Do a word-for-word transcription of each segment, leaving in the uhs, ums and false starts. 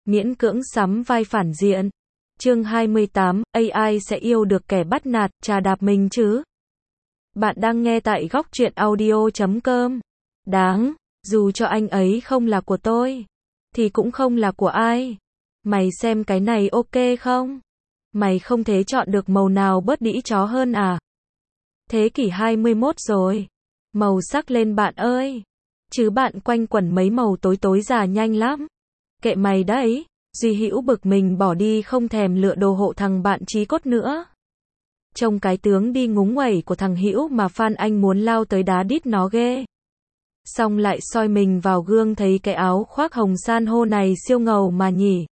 miễn cưỡng sắm vai phản diện. Chương hai mươi tám, a i sẽ yêu được kẻ bắt nạt, chà đạp mình chứ? Bạn đang nghe tại góc truyện audio chấm com. Đáng, dù cho anh ấy không là của tôi, thì cũng không là của ai. Mày xem cái này ok không? Mày không thể chọn được màu nào bớt đĩ chó hơn à? Thế kỷ hai mươi mốt rồi. Màu sắc lên bạn ơi. Chứ bạn quanh quẩn mấy màu tối tối già nhanh lắm. Kệ mày đấy. Duy Hữu bực mình bỏ đi không thèm lựa đồ hộ thằng bạn chí cốt nữa. Trông cái tướng đi ngúng nguẩy của thằng Hữu mà Phan Anh muốn lao tới đá đít nó ghê. Xong lại soi mình vào gương thấy cái áo khoác hồng san hô này siêu ngầu mà nhỉ.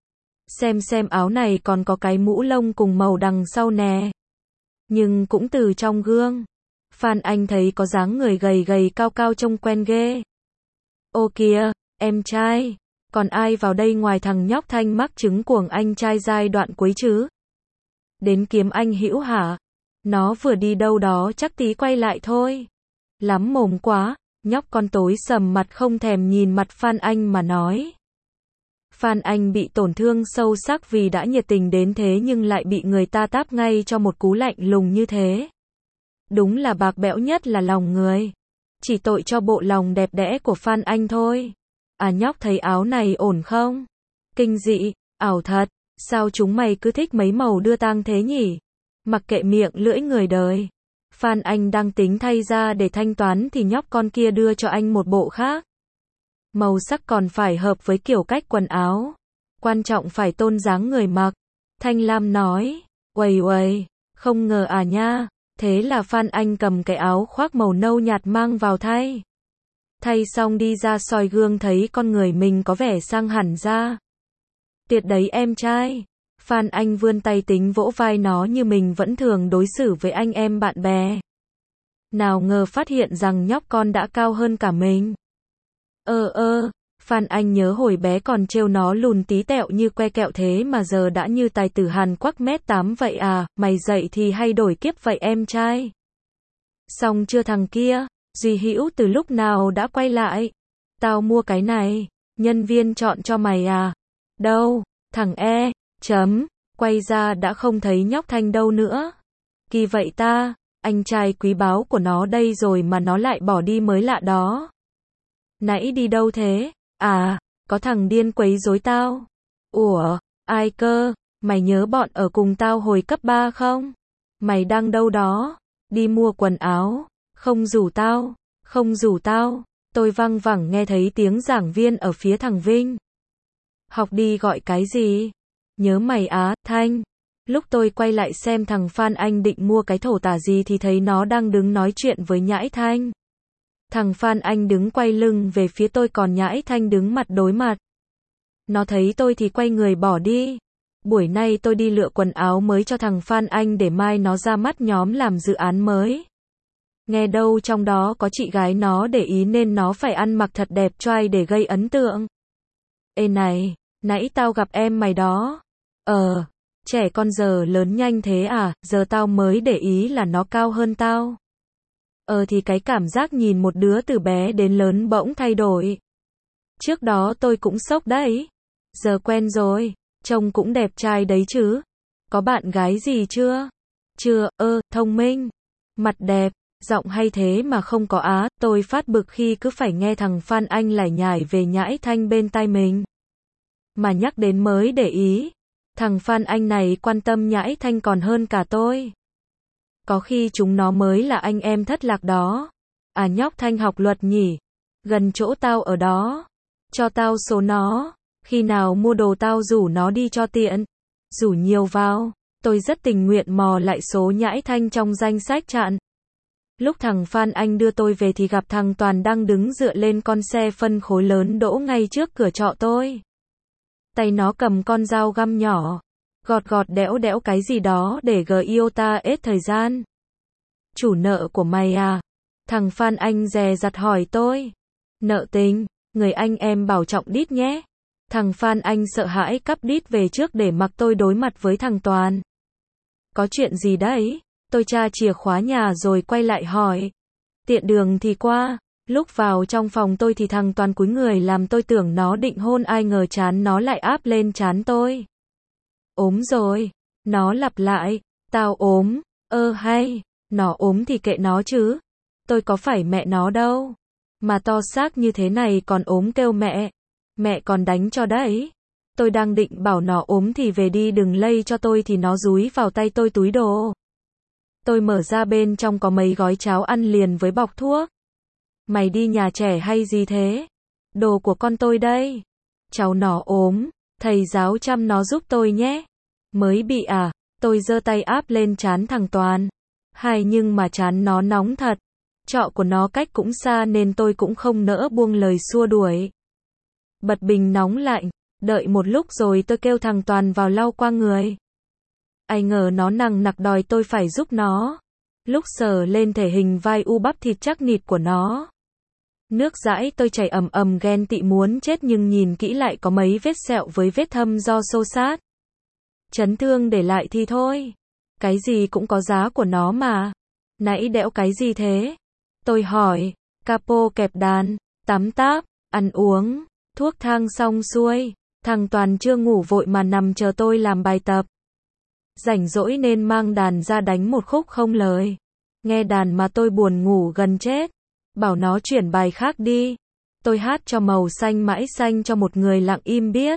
Xem xem áo này còn có cái mũ lông cùng màu đằng sau nè. Nhưng cũng từ trong gương, Phan Anh thấy có dáng người gầy gầy cao cao trông quen ghê. Ô kìa, em trai, còn ai vào đây ngoài thằng nhóc Thanh mắc trứng cuồng anh trai giai đoạn cuối chứ? Đến kiếm anh Hữu hả? Nó vừa đi đâu đó chắc tí quay lại thôi. Lắm mồm quá, nhóc con tối sầm mặt không thèm nhìn mặt Phan Anh mà nói. Phan Anh bị tổn thương sâu sắc vì đã nhiệt tình đến thế nhưng lại bị người ta táp ngay cho một cú lạnh lùng như thế. Đúng là bạc bẽo nhất là lòng người. Chỉ tội cho bộ lòng đẹp đẽ của Phan Anh thôi. À nhóc thấy áo này ổn không? Kinh dị, ảo thật, sao chúng mày cứ thích mấy màu đưa tang thế nhỉ? Mặc kệ miệng lưỡi người đời. Phan Anh đang tính thay ra để thanh toán thì nhóc con kia đưa cho anh một bộ khác. Màu sắc còn phải hợp với kiểu cách quần áo. Quan trọng phải tôn dáng người mặc. Thanh Lam nói, uầy uầy, không ngờ à nha. Thế là Phan Anh cầm cái áo khoác màu nâu nhạt mang vào thay. Thay xong đi ra soi gương thấy con người mình có vẻ sang hẳn ra. Tiệt đấy em trai. Phan Anh vươn tay tính vỗ vai nó như mình vẫn thường đối xử với anh em bạn bè. Nào ngờ phát hiện rằng nhóc con đã cao hơn cả mình. Ơ ơ, Phan Anh nhớ hồi bé còn trêu nó lùn tí tẹo như que kẹo thế mà giờ đã như tài tử Hàn Quốc mét tám vậy à, mày dậy thì hay đổi kiếp vậy em trai. Xong chưa thằng kia, Duy Hữu từ lúc nào đã quay lại. Tao mua cái này, nhân viên chọn cho mày à. Đâu, thằng E, chấm, quay ra đã không thấy nhóc Thanh đâu nữa. Kỳ vậy ta, anh trai quý báu của nó đây rồi mà nó lại bỏ đi mới lạ đó. Nãy đi đâu thế? À, có thằng điên quấy rối tao. Ủa, ai cơ? Mày nhớ bọn ở cùng tao hồi cấp ba không? Mày đang đâu đó? Đi mua quần áo. Không rủ tao. Không rủ tao. Tôi văng vẳng nghe thấy tiếng giảng viên ở phía thằng Vinh. Học đi gọi cái gì? Nhớ mày á, Thanh. Lúc tôi quay lại xem thằng Phan Anh định mua cái thổ tả gì thì thấy nó đang đứng nói chuyện với Nhãi Thanh. Thằng Phan Anh đứng quay lưng về phía tôi còn Nhãi Thanh đứng mặt đối mặt. Nó thấy tôi thì quay người bỏ đi. Buổi nay tôi đi lựa quần áo mới cho thằng Phan Anh để mai nó ra mắt nhóm làm dự án mới. Nghe đâu trong đó có chị gái nó để ý nên nó phải ăn mặc thật đẹp trai để gây ấn tượng. Ê này, nãy tao gặp em mày đó. Ờ, trẻ con giờ lớn nhanh thế à, giờ tao mới để ý là nó cao hơn tao. Ờ thì cái cảm giác nhìn một đứa từ bé đến lớn bỗng thay đổi. Trước đó tôi cũng sốc đấy. Giờ quen rồi, trông cũng đẹp trai đấy chứ. Có bạn gái gì chưa? Chưa, ơ, thông minh. Mặt đẹp, giọng hay thế mà không có á. Tôi phát bực khi cứ phải nghe thằng Phan Anh lải nhải về Nhãi Thanh bên tai mình. Mà nhắc đến mới để ý. Thằng Phan Anh này quan tâm Nhãi Thanh còn hơn cả tôi. Có khi chúng nó mới là anh em thất lạc đó. À nhóc Thanh học luật nhỉ? Gần chỗ tao ở đó. Cho tao số nó. Khi nào mua đồ tao rủ nó đi cho tiện. Rủ nhiều vào. Tôi rất tình nguyện mò lại số Nhãi Thanh trong danh sách chặn. Lúc thằng Phan Anh đưa tôi về thì gặp thằng Toàn đang đứng dựa lên con xe phân khối lớn đỗ ngay trước cửa trọ tôi. Tay nó cầm con dao găm nhỏ. Gọt gọt đẽo đẽo cái gì đó để gờ yêu ta ết thời gian. Chủ nợ của mày à? Thằng Phan Anh dè dặt hỏi tôi. Nợ tình, người anh em bảo trọng đít nhé. Thằng Phan Anh sợ hãi cắp đít về trước để mặc tôi đối mặt với thằng Toàn. Có chuyện gì đấy? Tôi tra chìa khóa nhà rồi quay lại hỏi. Tiện đường thì qua. Lúc vào trong phòng tôi thì thằng Toàn cúi người làm tôi tưởng nó định hôn, ai ngờ trán nó lại áp lên trán tôi. Ốm rồi. Nó lặp lại. Tao ốm. Ơ hay. Nó ốm thì kệ nó chứ. Tôi có phải mẹ nó đâu. Mà to xác như thế này còn ốm kêu mẹ. Mẹ còn đánh cho đấy. Tôi đang định bảo nó ốm thì về đi đừng lây cho tôi thì nó dúi vào tay tôi túi đồ. Tôi mở ra bên trong có mấy gói cháo ăn liền với bọc thuốc. Mày đi nhà trẻ hay gì thế? Đồ của con tôi đây. Cháu nó ốm, thầy giáo chăm nó giúp tôi nhé. Mới bị à? Tôi giơ tay áp lên trán thằng Toàn. Hay nhưng mà trán nó nóng thật. Trọ của nó cách cũng xa nên tôi cũng không nỡ buông lời xua đuổi. Bật bình nóng lạnh, đợi một lúc rồi tôi kêu thằng Toàn vào lau qua người. Ai ngờ nó nằng nặc đòi tôi phải giúp nó. Lúc sờ lên thể hình vai u bắp thịt chắc nịt của nó. Nước dãi tôi chảy ầm ầm ghen tị muốn chết nhưng nhìn kỹ lại có mấy vết sẹo với vết thâm do xô xát. Chấn thương để lại thì thôi. Cái gì cũng có giá của nó mà. Nãy đẽo cái gì thế? Tôi hỏi. Capo kẹp đàn, tắm táp, ăn uống, thuốc thang xong xuôi. Thằng Toàn chưa ngủ vội mà nằm chờ tôi làm bài tập. Rảnh rỗi nên mang đàn ra đánh một khúc không lời. Nghe đàn mà tôi buồn ngủ gần chết. Bảo nó chuyển bài khác đi. Tôi hát cho màu xanh mãi xanh cho một người lặng im biết.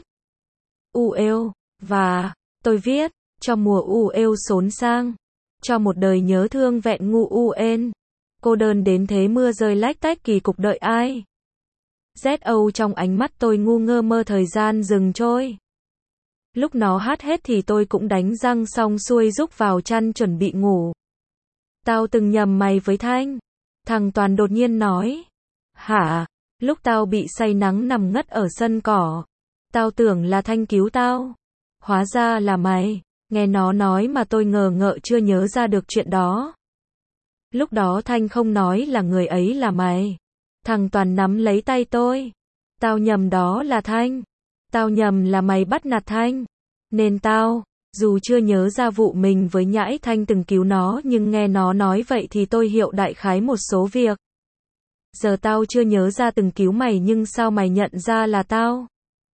U êu, và, tôi viết, cho mùa u êu xốn sang. Cho một đời nhớ thương vẹn ngu u ên. Cô đơn đến thế mưa rơi lách tách kỳ cục đợi ai. Z O trong ánh mắt tôi ngu ngơ mơ thời gian dừng trôi. Lúc nó hát hết thì tôi cũng đánh răng xong xuôi rúc vào chăn chuẩn bị ngủ. Tao từng nhầm mày với Thanh. Thằng Toàn đột nhiên nói. Hả? Lúc tao bị say nắng nằm ngất ở sân cỏ. Tao tưởng là Thanh cứu tao. Hóa ra là mày. Nghe nó nói mà tôi ngờ ngợ chưa nhớ ra được chuyện đó. Lúc đó Thanh không nói là người ấy là mày. Thằng Toàn nắm lấy tay tôi. Tao nhầm đó là Thanh. Tao nhầm là mày bắt nạt Thanh. Nên tao, dù chưa nhớ ra vụ mình với Nhãi Thanh từng cứu nó nhưng nghe nó nói vậy thì tôi hiểu đại khái một số việc. Giờ tao chưa nhớ ra từng cứu mày nhưng sao mày nhận ra là tao?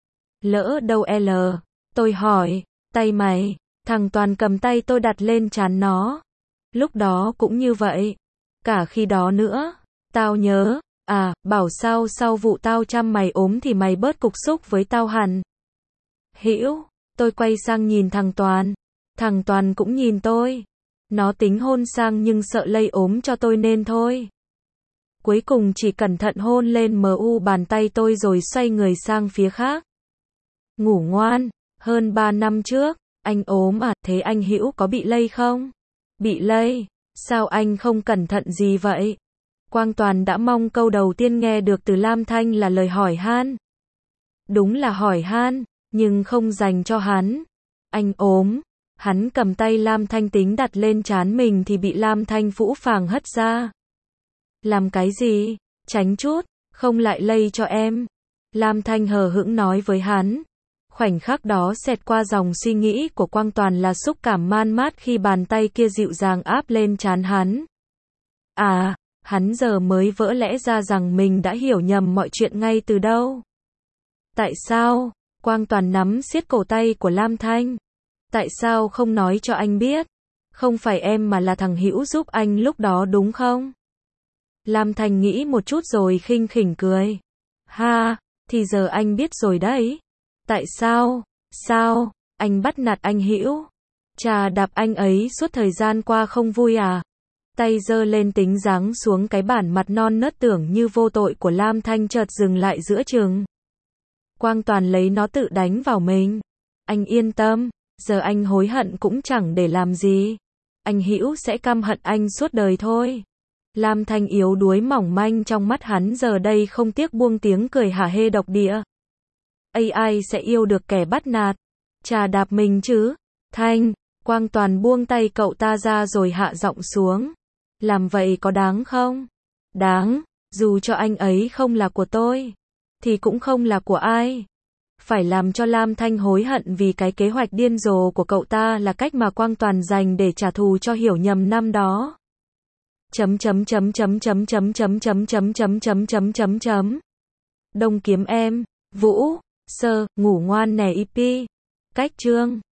Lỡ đâu L. Tôi hỏi, tay mày. Thằng Toàn cầm tay tôi đặt lên trán nó. Lúc đó cũng như vậy. Cả khi đó nữa. Tao nhớ. À, bảo sao sau vụ tao chăm mày ốm thì mày bớt cục xúc với tao hẳn. Hữu, tôi quay sang nhìn thằng Toàn. Thằng Toàn cũng nhìn tôi. Nó tính hôn sang nhưng sợ lây ốm cho tôi nên thôi. Cuối cùng chỉ cẩn thận hôn lên mu bàn tay tôi rồi xoay người sang phía khác. Ngủ ngoan, hơn ba năm trước, anh ốm à, thế anh Hữu có bị lây không? Bị lây, sao anh không cẩn thận gì vậy? Quang Toàn đã mong câu đầu tiên nghe được từ Lam Thanh là lời hỏi han. Đúng là hỏi han, nhưng không dành cho hắn. Anh ốm, hắn cầm tay Lam Thanh tính đặt lên trán mình thì bị Lam Thanh phũ phàng hất ra. Làm cái gì? Tránh chút, không lại lây cho em. Lam Thanh hờ hững nói với hắn. Khoảnh khắc đó xẹt qua dòng suy nghĩ của Quang Toàn là xúc cảm man mát khi bàn tay kia dịu dàng áp lên trán hắn. À, hắn giờ mới vỡ lẽ ra rằng mình đã hiểu nhầm mọi chuyện ngay từ đâu. Tại sao? Quang Toàn nắm siết cổ tay của Lam Thanh. Tại sao không nói cho anh biết? Không phải em mà là thằng Hữu giúp anh lúc đó đúng không? Lam Thanh nghĩ một chút rồi khinh khỉnh cười. Ha, thì giờ anh biết rồi đấy. Tại sao? Sao? Anh bắt nạt anh Hữu? Chà đạp anh ấy suốt thời gian qua không vui à? Tay giơ lên tính giáng xuống cái bản mặt non nớt tưởng như vô tội của Lam Thanh chợt dừng lại giữa chừng. Quang Toàn lấy nó tự đánh vào mình. Anh yên tâm, giờ anh hối hận cũng chẳng để làm gì. Anh Hữu sẽ căm hận anh suốt đời thôi. Lam Thanh yếu đuối mỏng manh trong mắt hắn giờ đây không tiếc buông tiếng cười hả hê độc địa. a i sẽ yêu được kẻ bắt nạt. Chà đạp mình chứ. Thanh, Quang Toàn buông tay cậu ta ra rồi hạ giọng xuống. Làm vậy có đáng không? Đáng, dù cho anh ấy không là của tôi, thì cũng không là của ai. Phải làm cho Lam Thanh hối hận vì cái kế hoạch điên rồ của cậu ta là cách mà Quang Toàn dành để trả thù cho hiểu nhầm năm đó. chấm chấm chấm chấm chấm chấm chấm chấm chấm chấm chấm chấm chấm chấm. Đông kiếm em, Vũ, Sơ, ngủ ngoan nè i pê. Cách chương